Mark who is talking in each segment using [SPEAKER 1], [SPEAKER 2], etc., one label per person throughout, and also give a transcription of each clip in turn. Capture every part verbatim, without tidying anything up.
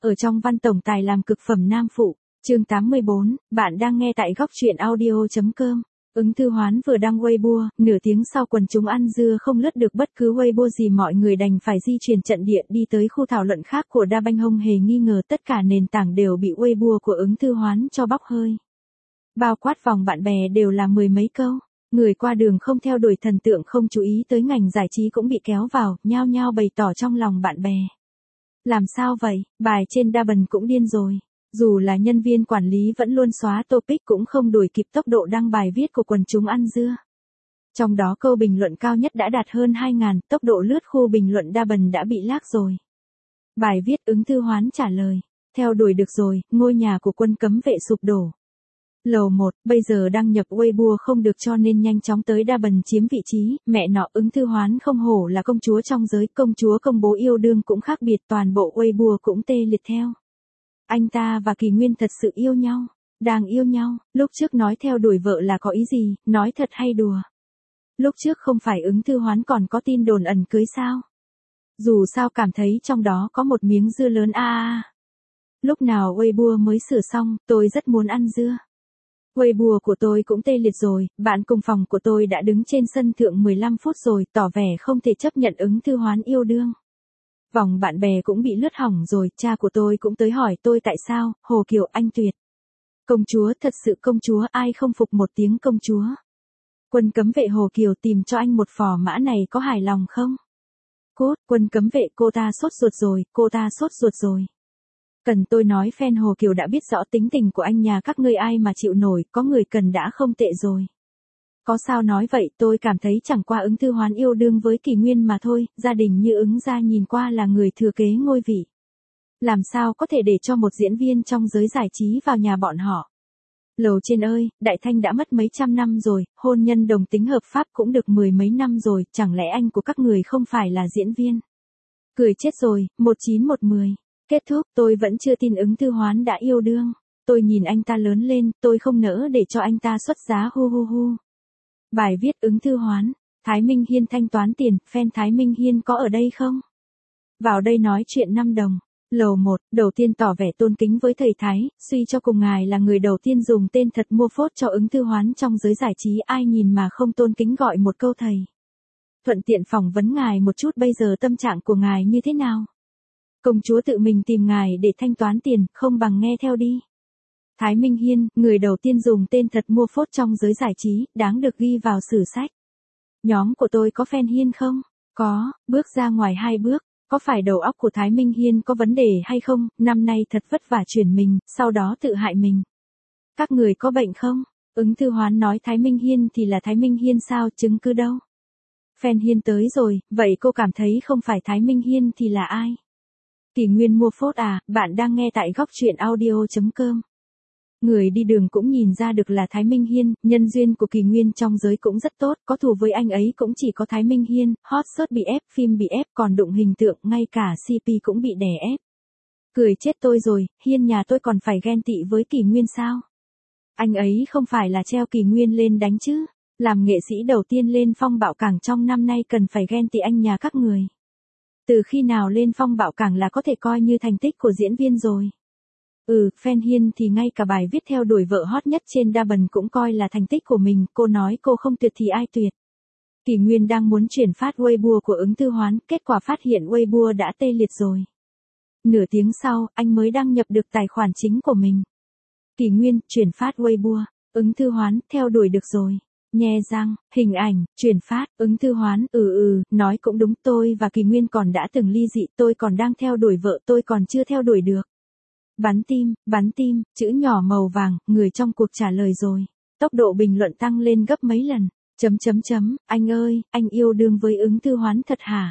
[SPEAKER 1] Ở trong văn tổng tài làm cực phẩm nam phụ, chương tám mươi bốn, bạn đang nghe tại góc truyện audio.com. Ứng Thư Hoán vừa đăng Weibo, nửa tiếng sau quần chúng ăn dưa không lướt được bất cứ Weibo gì, mọi người đành phải di chuyển trận địa đi tới khu thảo luận khác của Đa Banh Hông. Hề nghi ngờ tất cả nền tảng đều bị Weibo của Ứng Thư Hoán cho bóc hơi. Bao quát vòng bạn bè đều là mười mấy câu. Người qua đường không theo đuổi thần tượng, không chú ý tới ngành giải trí cũng bị kéo vào, nhao nhao bày tỏ trong lòng bạn bè. Làm sao vậy, bài trên Đa Bần cũng điên rồi. Dù là nhân viên quản lý vẫn luôn xóa topic cũng không đuổi kịp tốc độ đăng bài viết của quần chúng ăn dưa. Trong đó câu bình luận cao nhất đã đạt hơn hai nghìn, tốc độ lướt khu bình luận Đa Bần đã bị lag rồi. Bài viết Ứng Thư Hoán trả lời, theo đuổi được rồi, ngôi nhà của quân cấm vệ sụp đổ. Lầu một, bây giờ đăng nhập Weibo không được cho nên nhanh chóng tới Đa Bần chiếm vị trí, mẹ nọ Ứng Thư Hoán không hổ là công chúa trong giới, công chúa công bố yêu đương cũng khác biệt, toàn bộ Weibo cũng tê liệt theo. Anh ta và Kỳ Nguyên thật sự yêu nhau, đang yêu nhau, lúc trước nói theo đuổi vợ là có ý gì, nói thật hay đùa. Lúc trước không phải Ứng Thư Hoán còn có tin đồn ẩn cưới sao? Dù sao cảm thấy trong đó có một miếng dưa lớn a a. Lúc nào Weibo mới sửa xong, tôi rất muốn ăn dưa. Weibo của tôi cũng tê liệt rồi, bạn cùng phòng của tôi đã đứng trên sân thượng mười lăm phút rồi, tỏ vẻ không thể chấp nhận Ứng Thư Hoán yêu đương. Vòng bạn bè cũng bị lướt hỏng rồi, cha của tôi cũng tới hỏi tôi tại sao, Hồ Kiều anh tuyệt. Công chúa, thật sự công chúa, ai không phục một tiếng công chúa. Quân cấm vệ Hồ Kiều tìm cho anh một phò mã này có hài lòng không? Cốt, quân cấm vệ, cô ta sốt ruột rồi, cô ta sốt ruột rồi. Cần tôi nói fan Hồ Kiều đã biết rõ tính tình của anh nhà các ngươi, ai mà chịu nổi, có người cần đã không tệ rồi. Có sao nói vậy, tôi cảm thấy chẳng qua Ứng Thư Hoán yêu đương với Kỳ Nguyên mà thôi, gia đình như Ứng gia nhìn qua là người thừa kế ngôi vị. Làm sao có thể để cho một diễn viên trong giới giải trí vào nhà bọn họ. Lầu trên ơi, Đại Thanh đã mất mấy trăm năm rồi, hôn nhân đồng tính hợp pháp cũng được mười mấy năm rồi, chẳng lẽ anh của các người không phải là diễn viên? Cười chết rồi, một chín một mười. Kết thúc, tôi vẫn chưa tin Ứng Thư Hoán đã yêu đương. Tôi nhìn anh ta lớn lên, tôi không nỡ để cho anh ta xuất giá hu hu hu. Bài viết Ứng Thư Hoán, Thái Minh Hiên thanh toán tiền, fan Thái Minh Hiên có ở đây không? Vào đây nói chuyện năm đồng. Lầu một, đầu tiên tỏ vẻ tôn kính với thầy Thái, suy cho cùng ngài là người đầu tiên dùng tên thật mua phốt cho Ứng Thư Hoán trong giới giải trí, ai nhìn mà không tôn kính gọi một câu thầy. Thuận tiện phỏng vấn ngài một chút bây giờ tâm trạng của ngài như thế nào? Công chúa tự mình tìm ngài để thanh toán tiền, không bằng nghe theo đi. Thái Minh Hiên, người đầu tiên dùng tên thật mua phốt trong giới giải trí, đáng được ghi vào sử sách. Nhóm của tôi có fan Hiên không? Có, bước ra ngoài hai bước, có phải đầu óc của Thái Minh Hiên có vấn đề hay không, năm nay thật vất vả chuyển mình, sau đó tự hại mình. Các người có bệnh không? Ứng Thư Hoán nói Thái Minh Hiên thì là Thái Minh Hiên sao, chứng cứ đâu? Fan Hiên tới rồi, vậy cô cảm thấy không phải Thái Minh Hiên thì là ai? Kỳ Nguyên mua phốt à, bạn đang nghe tại góc truyện audio.com. Người đi đường cũng nhìn ra được là Thái Minh Hiên, nhân duyên của Kỳ Nguyên trong giới cũng rất tốt, có thù với anh ấy cũng chỉ có Thái Minh Hiên, hot search bị ép, phim bị ép, còn đụng hình tượng, ngay cả xê pê cũng bị đè ép. Cười chết tôi rồi, Hiên nhà tôi còn phải ghen tị với Kỳ Nguyên sao? Anh ấy không phải là treo Kỳ Nguyên lên đánh chứ, làm nghệ sĩ đầu tiên lên phong bạo cảng trong năm nay cần phải ghen tị anh nhà các người. Từ khi nào lên phong bạo cảng là có thể coi như thành tích của diễn viên rồi. Ừ, fan Hiên thì ngay cả bài viết theo đuổi vợ hot nhất trên Đa Bần cũng coi là thành tích của mình, cô nói cô không tuyệt thì ai tuyệt. Kỳ Nguyên đang muốn chuyển phát Weibo của Ứng Thư Hoán, kết quả phát hiện Weibo đã tê liệt rồi. Nửa tiếng sau, anh mới đăng nhập được tài khoản chính của mình. Kỳ Nguyên, chuyển phát Weibo, Ứng Thư Hoán, theo đuổi được rồi. Nhe răng, hình ảnh, chuyển phát, Ứng Thư Hoán, ừ ừ, nói cũng đúng, tôi và Kỳ Nguyên còn đã từng ly dị, tôi còn đang theo đuổi vợ, tôi còn chưa theo đuổi được. Bắn tim, bắn tim, chữ nhỏ màu vàng, người trong cuộc trả lời rồi. Tốc độ bình luận tăng lên gấp mấy lần. Chấm chấm chấm, anh ơi, anh yêu đương với Ứng Thư Hoán thật hả?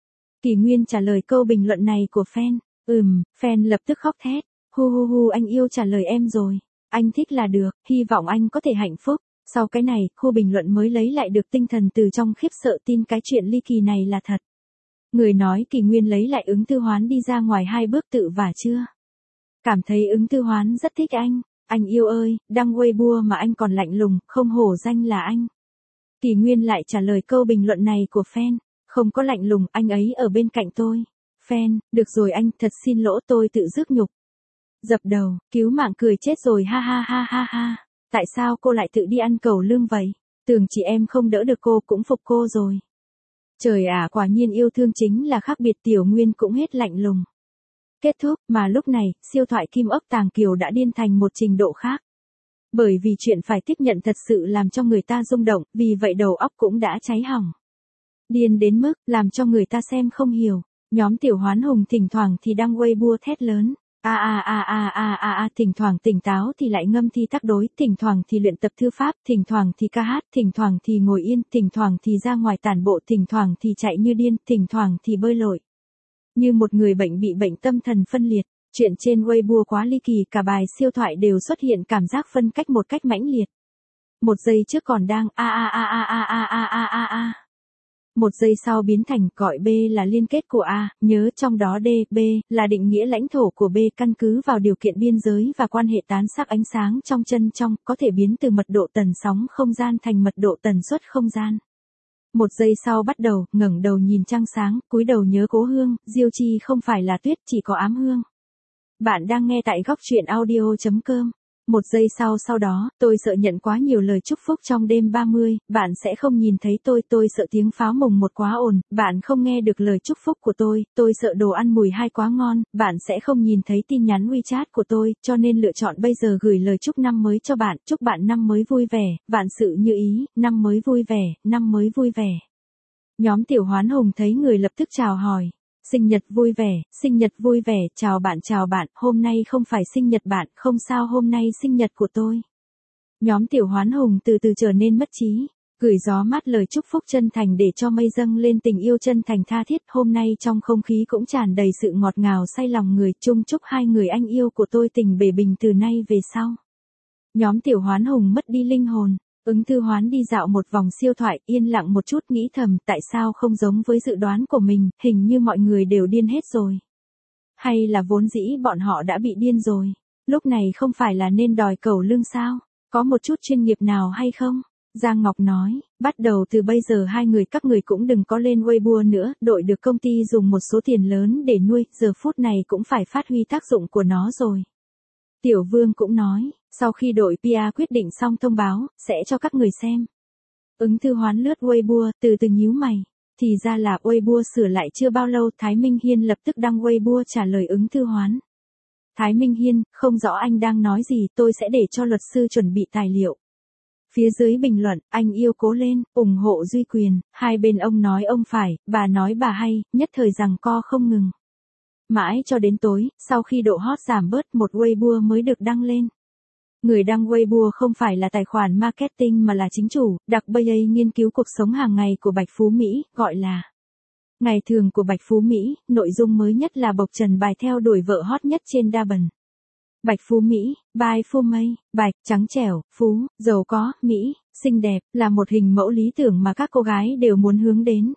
[SPEAKER 1] Kỳ Nguyên trả lời câu bình luận này của fan. Ừm, fan lập tức khóc thét. Hu hu hu, anh yêu trả lời em rồi. Anh thích là được, hy vọng anh có thể hạnh phúc. Sau cái này, khu bình luận mới lấy lại được tinh thần từ trong khiếp sợ, tin cái chuyện ly kỳ này là thật. Người nói Kỳ Nguyên lấy lại Ứng Thư Hoán đi ra ngoài hai bước tự vả chưa? Cảm thấy Ứng Thư Hoán rất thích anh. Anh yêu ơi, đăng Weibo mà anh còn lạnh lùng, không hổ danh là anh. Kỳ Nguyên lại trả lời câu bình luận này của fan. Không có lạnh lùng, anh ấy ở bên cạnh tôi. Fan, được rồi anh, thật xin lỗi tôi tự rước nhục. Dập đầu, cứu mạng cười chết rồi ha ha ha ha ha. Tại sao cô lại tự đi ăn cầu lương vậy? Tưởng chị em không đỡ được cô cũng phục cô rồi. Trời ạ, quả nhiên yêu thương chính là khác biệt. Tiểu Nguyên cũng hết lạnh lùng. Kết thúc, mà lúc này, siêu thoại Kim Ốc Tàng Kiều đã điên thành một trình độ khác. Bởi vì chuyện phải tiếp nhận thật sự làm cho người ta rung động, vì vậy đầu óc cũng đã cháy hỏng. Điên đến mức, làm cho người ta xem không hiểu. Nhóm Tiểu Hoán Hùng thỉnh thoảng thì đăng Weibo thét lớn. A a a a a a a, thỉnh thoảng tỉnh táo thì lại ngâm thi tác đối, thỉnh thoảng thì luyện tập thư pháp, thỉnh thoảng thì ca hát, thỉnh thoảng thì ngồi yên, thỉnh thoảng thì ra ngoài tản bộ, thỉnh thoảng thì chạy như điên, thỉnh thoảng thì bơi lội. Như một người bệnh bị bệnh tâm thần phân liệt, chuyện trên Weibo quá ly kỳ, cả bài siêu thoại đều xuất hiện cảm giác phân cách một cách mãnh liệt. Một giây trước còn đang a a a a a a a a a a. Một giây sau biến thành gọi B là liên kết của A, nhớ trong đó D, B là định nghĩa lãnh thổ của B, căn cứ vào điều kiện biên giới và quan hệ tán sắc ánh sáng trong chân trong, có thể biến từ mật độ tần sóng không gian thành mật độ tần suất không gian. Một giây sau bắt đầu, ngẩng đầu nhìn trăng sáng, cúi đầu nhớ cố hương, diêu chi không phải là tuyết, chỉ có ám hương. Bạn đang nghe tại góc truyện audio.com. Một giây sau sau đó, tôi sợ nhận quá nhiều lời chúc phúc trong đêm ba mươi, bạn sẽ không nhìn thấy tôi, tôi sợ tiếng pháo mùng một quá ồn, bạn không nghe được lời chúc phúc của tôi, tôi sợ đồ ăn mùi hai quá ngon, bạn sẽ không nhìn thấy tin nhắn WeChat của tôi, cho nên lựa chọn bây giờ gửi lời chúc năm mới cho bạn, chúc bạn năm mới vui vẻ, vạn sự như ý, năm mới vui vẻ, năm mới vui vẻ. Nhóm Tiểu Hoán Hùng thấy người lập tức chào hỏi. Sinh nhật vui vẻ, sinh nhật vui vẻ, chào bạn chào bạn, hôm nay không phải sinh nhật bạn, không sao hôm nay sinh nhật của tôi. Nhóm Tiểu Hoán Hùng từ từ trở nên mất trí, gửi gió mát lời chúc phúc chân thành để cho mây dâng lên tình yêu chân thành tha thiết, hôm nay trong không khí cũng tràn đầy sự ngọt ngào say lòng người, chung chúc hai người anh yêu của tôi tình bể bình từ nay về sau. Nhóm Tiểu Hoán Hùng mất đi linh hồn. Ứng Thư Hoán đi dạo một vòng siêu thoại, yên lặng một chút nghĩ thầm, tại sao không giống với dự đoán của mình, hình như mọi người đều điên hết rồi. Hay là vốn dĩ bọn họ đã bị điên rồi, lúc này không phải là nên đòi cẩu lương sao, có một chút chuyên nghiệp nào hay không? Giang Ngọc nói, bắt đầu từ bây giờ hai người các người cũng đừng có lên Weibo nữa, đội được công ty dùng một số tiền lớn để nuôi, giờ phút này cũng phải phát huy tác dụng của nó rồi. Tiểu Vương cũng nói, sau khi đội pê e quyết định xong thông báo, sẽ cho các người xem. Ứng Thư Hoán lướt Weibo, từ từ nhíu mày. Thì ra là Weibo sửa lại chưa bao lâu, Thái Minh Hiên lập tức đăng Weibo trả lời Ứng Thư Hoán. Thái Minh Hiên, không rõ anh đang nói gì, tôi sẽ để cho luật sư chuẩn bị tài liệu. Phía dưới bình luận, anh yêu cố lên, ủng hộ Duy Quyền, hai bên ông nói ông phải, bà nói bà hay, nhất thời giằng co không ngừng. Mãi cho đến tối, sau khi độ hot giảm bớt, một Weibo mới được đăng lên. Người đăng Weibo không phải là tài khoản marketing mà là chính chủ, đặc bê a nghiên cứu cuộc sống hàng ngày của Bạch Phú Mỹ, gọi là Ngày thường của Bạch Phú Mỹ, nội dung mới nhất là bộc trần bài theo đuổi vợ hot nhất trên Douban. Bạch Phú Mỹ, by Phú Mây, bạch, trắng trẻo, phú, giàu có, Mỹ, xinh đẹp, là một hình mẫu lý tưởng mà các cô gái đều muốn hướng đến.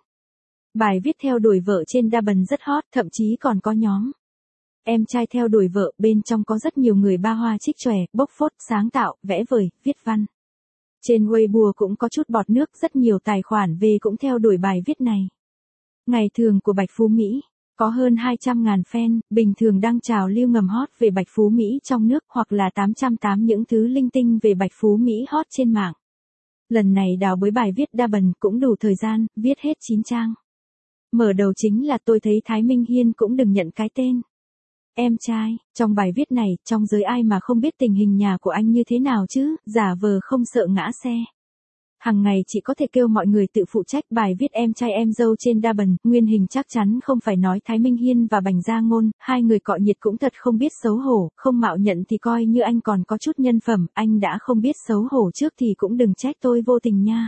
[SPEAKER 1] Bài viết theo đuổi vợ trên Douban rất hot, thậm chí còn có nhóm em trai theo đuổi vợ, bên trong có rất nhiều người ba hoa trích chòe, bốc phốt, sáng tạo, vẽ vời, viết văn. Trên Weibo cũng có chút bọt nước, rất nhiều tài khoản về cũng theo đuổi bài viết này. Ngày thường của Bạch Phú Mỹ, có hơn hai trăm ngàn fan, bình thường đăng trào lưu ngầm hot về Bạch Phú Mỹ trong nước hoặc là tám trăm tám những thứ linh tinh về Bạch Phú Mỹ hot trên mạng. Lần này đào bới bài viết Douban cũng đủ thời gian, viết hết chín trang. Mở đầu chính là tôi thấy Thái Minh Hiên cũng đừng nhận cái tên em trai, trong bài viết này, trong giới ai mà không biết tình hình nhà của anh như thế nào chứ, giả vờ không sợ ngã xe. Hằng ngày chỉ có thể kêu mọi người tự phụ trách, bài viết em trai em dâu trên Douban, nguyên hình chắc chắn không phải nói Thái Minh Hiên và Bành Gia Ngôn, hai người cọ nhiệt cũng thật không biết xấu hổ, không mạo nhận thì coi như anh còn có chút nhân phẩm, anh đã không biết xấu hổ trước thì cũng đừng trách tôi vô tình nha.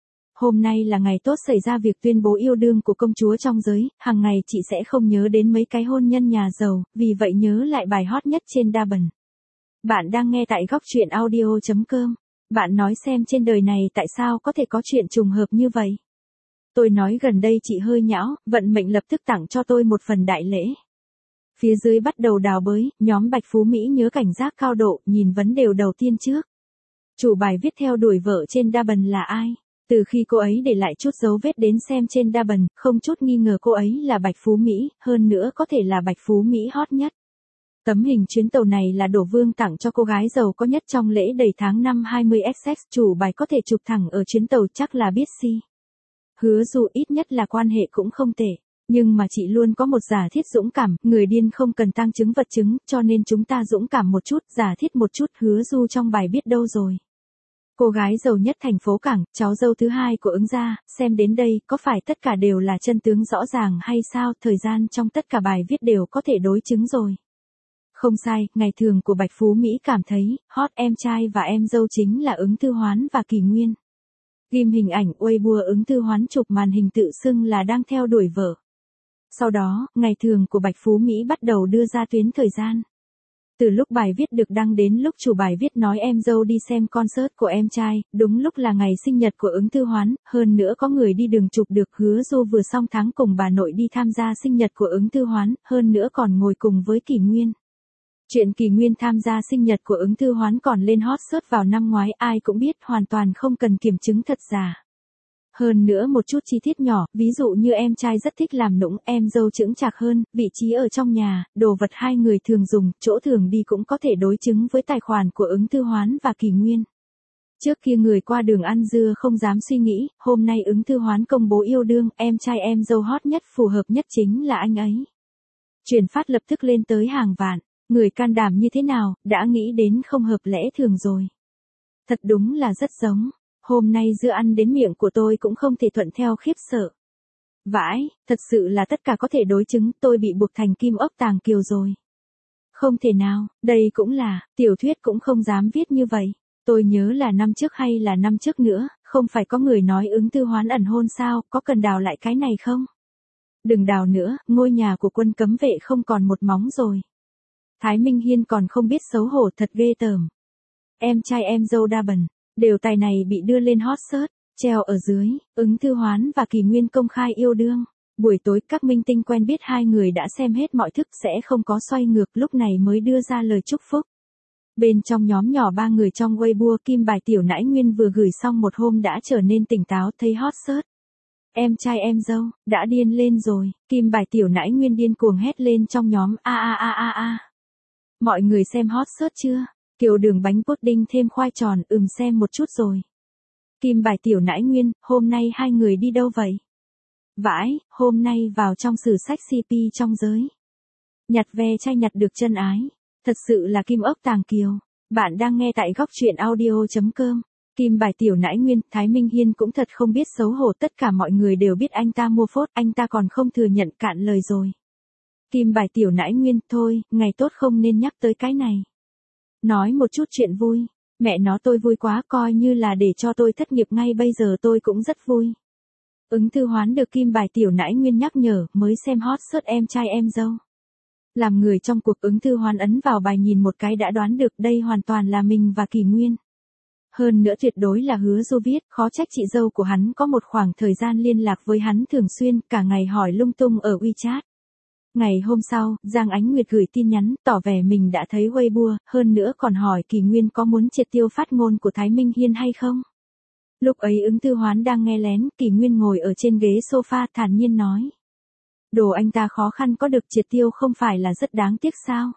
[SPEAKER 1] Hôm nay là ngày tốt xảy ra việc tuyên bố yêu đương của công chúa trong giới, hàng ngày chị sẽ không nhớ đến mấy cái hôn nhân nhà giàu, vì vậy nhớ lại bài hot nhất trên Douban. Bạn đang nghe tại góc truyện audio.com. Bạn nói xem trên đời này tại sao có thể có chuyện trùng hợp như vậy? Tôi nói gần đây chị hơi nhão, vận mệnh lập tức tặng cho tôi một phần đại lễ. Phía dưới bắt đầu đào bới, nhóm Bạch Phú Mỹ nhớ cảnh giác cao độ, nhìn vấn đề đầu tiên trước. Chủ bài viết theo đuổi vợ trên Douban là ai? Từ khi cô ấy để lại chút dấu vết đến xem trên Douban, không chút nghi ngờ cô ấy là Bạch Phú Mỹ, hơn nữa có thể là Bạch Phú Mỹ hot nhất. Tấm hình chuyến tàu này là Đỗ Vương tặng cho cô gái giàu có nhất trong lễ đầy tháng năm hai mươi x x, chủ bài có thể chụp thẳng ở chuyến tàu chắc là biết si. Hứa Du ít nhất là quan hệ cũng không tệ. Nhưng mà chị luôn có một giả thiết dũng cảm, người điên không cần tang chứng vật chứng, cho nên chúng ta dũng cảm một chút, giả thiết một chút. Hứa Du trong bài biết đâu rồi. Cô gái giàu nhất thành phố Cảng, cháu dâu thứ hai của Ứng gia, xem đến đây, có phải tất cả đều là chân tướng rõ ràng hay sao? Thời gian trong tất cả bài viết đều có thể đối chứng rồi. Không sai, ngày thường của Bạch Phú Mỹ cảm thấy, hot em trai và em dâu chính là Ứng Thư Hoán và Kỳ Nguyên. Ghim hình ảnh Weibo Ứng Thư Hoán chụp màn hình tự xưng là đang theo đuổi vợ. Sau đó, ngày thường của Bạch Phú Mỹ bắt đầu đưa ra tuyến thời gian. Từ lúc bài viết được đăng đến lúc chủ bài viết nói em dâu đi xem concert của em trai, đúng lúc là ngày sinh nhật của Ứng Thư Hoán, hơn nữa có người đi đường chụp được. Hứa Du vừa xong tháng cùng bà nội đi tham gia sinh nhật của Ứng Thư Hoán, hơn nữa còn ngồi cùng với Kỳ Nguyên. Chuyện Kỳ Nguyên tham gia sinh nhật của Ứng Thư Hoán còn lên hot search vào năm ngoái, ai cũng biết, hoàn toàn không cần kiểm chứng thật giả. Hơn nữa một chút chi tiết nhỏ, ví dụ như em trai rất thích làm nũng, em dâu chững chạc hơn, vị trí ở trong nhà, đồ vật hai người thường dùng, chỗ thường đi cũng có thể đối chứng với tài khoản của Ứng Thư Hoán và Kỳ Nguyên. Trước kia người qua đường ăn dưa không dám suy nghĩ, hôm nay Ứng Thư Hoán công bố yêu đương, em trai em dâu hot nhất phù hợp nhất chính là anh ấy. Truyền phát lập tức lên tới hàng vạn, người can đảm như thế nào, đã nghĩ đến không hợp lẽ thường rồi. Thật đúng là rất giống. Hôm nay dưa ăn đến miệng của tôi cũng không thể thuận theo khiếp sợ. Vãi, thật sự là tất cả có thể đối chứng, tôi bị buộc thành kim ốc tàng kiều rồi. Không thể nào, đây cũng là, tiểu thuyết cũng không dám viết như vậy. Tôi nhớ là năm trước hay là năm trước nữa, không phải có người nói Ứng Thư Hoán ẩn hôn sao, có cần đào lại cái này không? Đừng đào nữa, ngôi nhà của Quân cấm vệ không còn một móng rồi. Thái Minh Hiên còn không biết xấu hổ, thật ghê tởm. Em trai em dâu Douban. Đều tài này bị đưa lên hot search, treo ở dưới, Ứng Thư Hoán và Kỳ Nguyên công khai yêu đương. Buổi tối các minh tinh quen biết hai người đã xem hết mọi thức sẽ không có xoay ngược, lúc này mới đưa ra lời chúc phúc. Bên trong nhóm nhỏ ba người trong Weibo, Kim bài Tiểu Nãi Nguyên vừa gửi xong một hôm đã trở nên tỉnh táo, thấy hot search. Em trai em dâu, đã điên lên rồi, Kim bài Tiểu Nãi Nguyên điên cuồng hét lên trong nhóm a a a a a. Mọi người xem hot search chưa? Kiều đường bánh pudding thêm khoai tròn, ừm xem một chút rồi. Kim bài Tiểu Nãi Nguyên, hôm nay hai người đi đâu vậy? Vãi, hôm nay vào trong sử sách xê pê trong giới. Nhặt ve chai nhặt được chân ái. Thật sự là kim ốc tàng kiều. Bạn đang nghe tại góc truyện audio chấm com. Kim bài Tiểu Nãi Nguyên, Thái Minh Hiên cũng thật không biết xấu hổ, tất cả mọi người đều biết anh ta mua phốt, anh ta còn không thừa nhận, cạn lời rồi. Kim bài Tiểu Nãi Nguyên, thôi, ngày tốt không nên nhắc tới cái này. Nói một chút chuyện vui. Mẹ nó tôi vui quá, coi như là để cho tôi thất nghiệp ngay bây giờ tôi cũng rất vui. Ứng Thư Hoán được Kim bài Tiểu Nãi Nguyên nhắc nhở, mới xem hot search em trai em dâu. Làm người trong cuộc, Ứng Thư Hoán ấn vào bài nhìn một cái đã đoán được đây hoàn toàn là mình và Kỳ Nguyên. Hơn nữa tuyệt đối là Hứa Du viết, khó trách chị dâu của hắn có một khoảng thời gian liên lạc với hắn thường xuyên, cả ngày hỏi lung tung ở WeChat. Ngày hôm sau, Giang Ánh Nguyệt gửi tin nhắn, tỏ vẻ mình đã thấy Weibo, hơn nữa còn hỏi Kỳ Nguyên có muốn triệt tiêu phát ngôn của Thái Minh Hiên hay không. Lúc ấy Ứng Thư Hoán đang nghe lén, Kỳ Nguyên ngồi ở trên ghế sofa thản nhiên nói. Đồ anh ta khó khăn có được triệt tiêu không phải là rất đáng tiếc sao?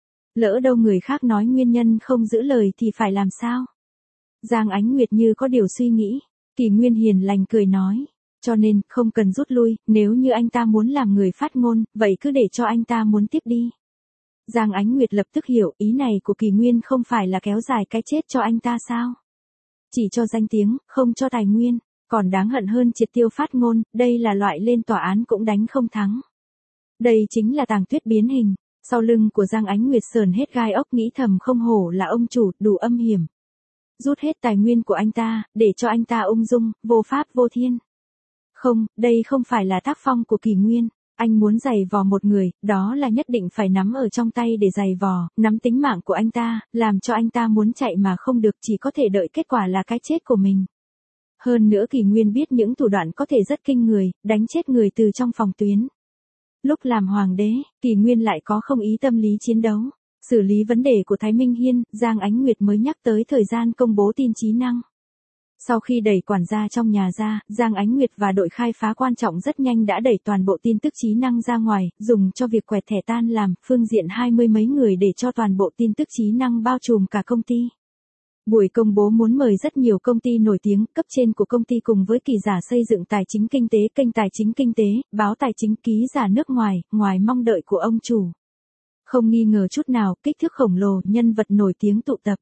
[SPEAKER 1] Lỡ đâu người khác nói nguyên nhân không giữ lời thì phải làm sao? Giang Ánh Nguyệt như có điều suy nghĩ, Kỳ Nguyên hiền lành cười nói. Cho nên, không cần rút lui, nếu như anh ta muốn làm người phát ngôn, vậy cứ để cho anh ta muốn tiếp đi. Giang Ánh Nguyệt lập tức hiểu, ý này của Kỳ Nguyên không phải là kéo dài cái chết cho anh ta sao? Chỉ cho danh tiếng, không cho tài nguyên, còn đáng hận hơn triệt tiêu phát ngôn, đây là loại lên tòa án cũng đánh không thắng. Đây chính là Tàng Tuyết biến hình, sau lưng của Giang Ánh Nguyệt sờn hết gai ốc, nghĩ thầm không hổ là ông chủ, đủ âm hiểm. Rút hết tài nguyên của anh ta, để cho anh ta ung dung, vô pháp vô thiên. Không, đây không phải là tác phong của Kỳ Nguyên, anh muốn giày vò một người, đó là nhất định phải nắm ở trong tay để giày vò, nắm tính mạng của anh ta, làm cho anh ta muốn chạy mà không được, chỉ có thể đợi kết quả là cái chết của mình. Hơn nữa Kỳ Nguyên biết những thủ đoạn có thể rất kinh người, đánh chết người từ trong phòng tuyến. Lúc làm hoàng đế, Kỳ Nguyên lại có không ý tâm lý chiến đấu, xử lý vấn đề của Thái Minh Hiên, Giang Ánh Nguyệt mới nhắc tới thời gian công bố tin trí năng. Sau khi đẩy quản gia trong nhà ra, Giang Ánh Nguyệt và đội khai phá quan trọng rất nhanh đã đẩy toàn bộ tin tức trí năng ra ngoài, dùng cho việc quẹt thẻ tan làm, phương diện hai mươi mấy người để cho toàn bộ tin tức trí năng bao trùm cả công ty. Buổi công bố muốn mời rất nhiều công ty nổi tiếng, cấp trên của công ty cùng với kỳ giả xây dựng tài chính kinh tế, kênh tài chính kinh tế, báo tài chính, ký giả nước ngoài, ngoài mong đợi của ông chủ. Không nghi ngờ chút nào, kích thước khổng lồ, nhân vật nổi tiếng tụ tập.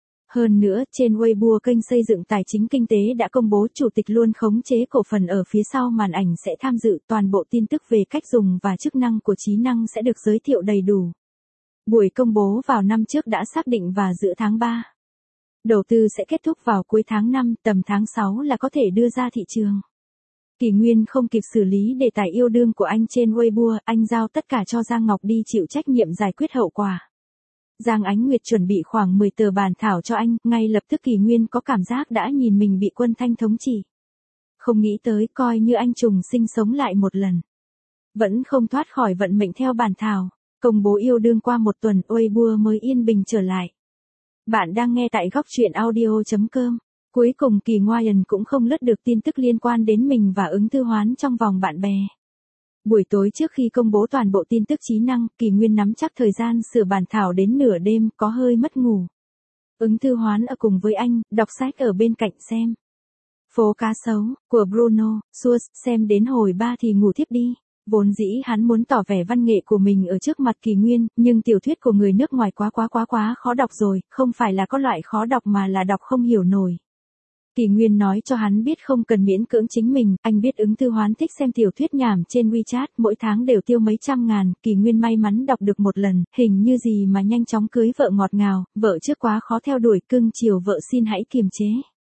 [SPEAKER 1] Hơn nữa, trên Weibo kênh xây dựng tài chính kinh tế đã công bố chủ tịch luôn khống chế cổ phần ở phía sau màn ảnh sẽ tham dự, toàn bộ tin tức về cách dùng và chức năng của trí năng sẽ được giới thiệu đầy đủ. Buổi công bố vào năm trước đã xác định và giữa tháng ba. Đầu tư sẽ kết thúc vào cuối tháng năm, tầm tháng sáu là có thể đưa ra thị trường. Kỷ Nguyên không kịp xử lý đề tài yêu đương của anh trên Weibo, anh giao tất cả cho Giang Ngọc đi chịu trách nhiệm giải quyết hậu quả. Giang Ánh Nguyệt chuẩn bị khoảng mười tờ bản thảo cho anh, ngay lập tức Kỷ Nguyên có cảm giác đã nhìn mình bị Quân Thanh thống trị. Không nghĩ tới coi như anh trùng sinh sống lại một lần. Vẫn không thoát khỏi vận mệnh theo bản thảo, công bố yêu đương qua một tuần, Weibo mới yên bình trở lại. Bạn đang nghe tại góc truyện audio chấm com. Cuối cùng Kỳ Ngoyen cũng không lướt được tin tức liên quan đến mình và Ứng Thư Hoán trong vòng bạn bè. Buổi tối trước khi công bố toàn bộ tin tức trí năng, Kỳ Nguyên nắm chắc thời gian sửa bản thảo đến nửa đêm, có hơi mất ngủ. Ứng Thư Hoán ở cùng với anh, đọc sách ở bên cạnh xem. Phố Cá Sấu, của Bruno Suarez, xem đến hồi ba thì ngủ thiếp đi. Vốn dĩ hắn muốn tỏ vẻ văn nghệ của mình ở trước mặt Kỳ Nguyên, nhưng tiểu thuyết của người nước ngoài quá quá quá quá khó đọc rồi, không phải là có loại khó đọc mà là đọc không hiểu nổi. Kỳ Nguyên nói cho hắn biết không cần miễn cưỡng chính mình, anh biết Ứng Thư Hoán thích xem tiểu thuyết nhảm trên WeChat, mỗi tháng đều tiêu mấy trăm ngàn, Kỳ Nguyên may mắn đọc được một lần, hình như gì mà nhanh chóng cưới vợ ngọt ngào, vợ trước quá khó theo đuổi, cưng chiều vợ xin hãy kiềm chế.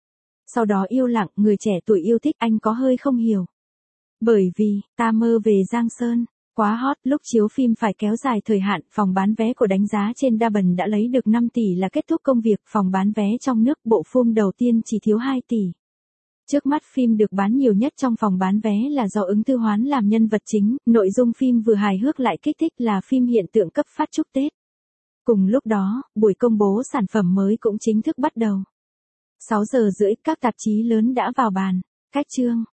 [SPEAKER 1] Sau đó yêu lặng, người trẻ tuổi yêu thích, anh có hơi không hiểu. Bởi vì, ta mơ về Giang Sơn, quá hot, lúc chiếu phim phải kéo dài thời hạn, phòng bán vé của đánh giá trên Douban đã lấy được năm tỷ là kết thúc công việc, phòng bán vé trong nước bộ phim đầu tiên chỉ thiếu hai tỷ. Trước mắt phim được bán nhiều nhất trong phòng bán vé là do Ứng Thư Hoán làm nhân vật chính, nội dung phim vừa hài hước lại kích thích là phim hiện tượng cấp phát chúc Tết. Cùng lúc đó, buổi công bố sản phẩm mới cũng chính thức bắt đầu. sáu giờ rưỡi, các tạp chí lớn đã vào bàn. Cách chương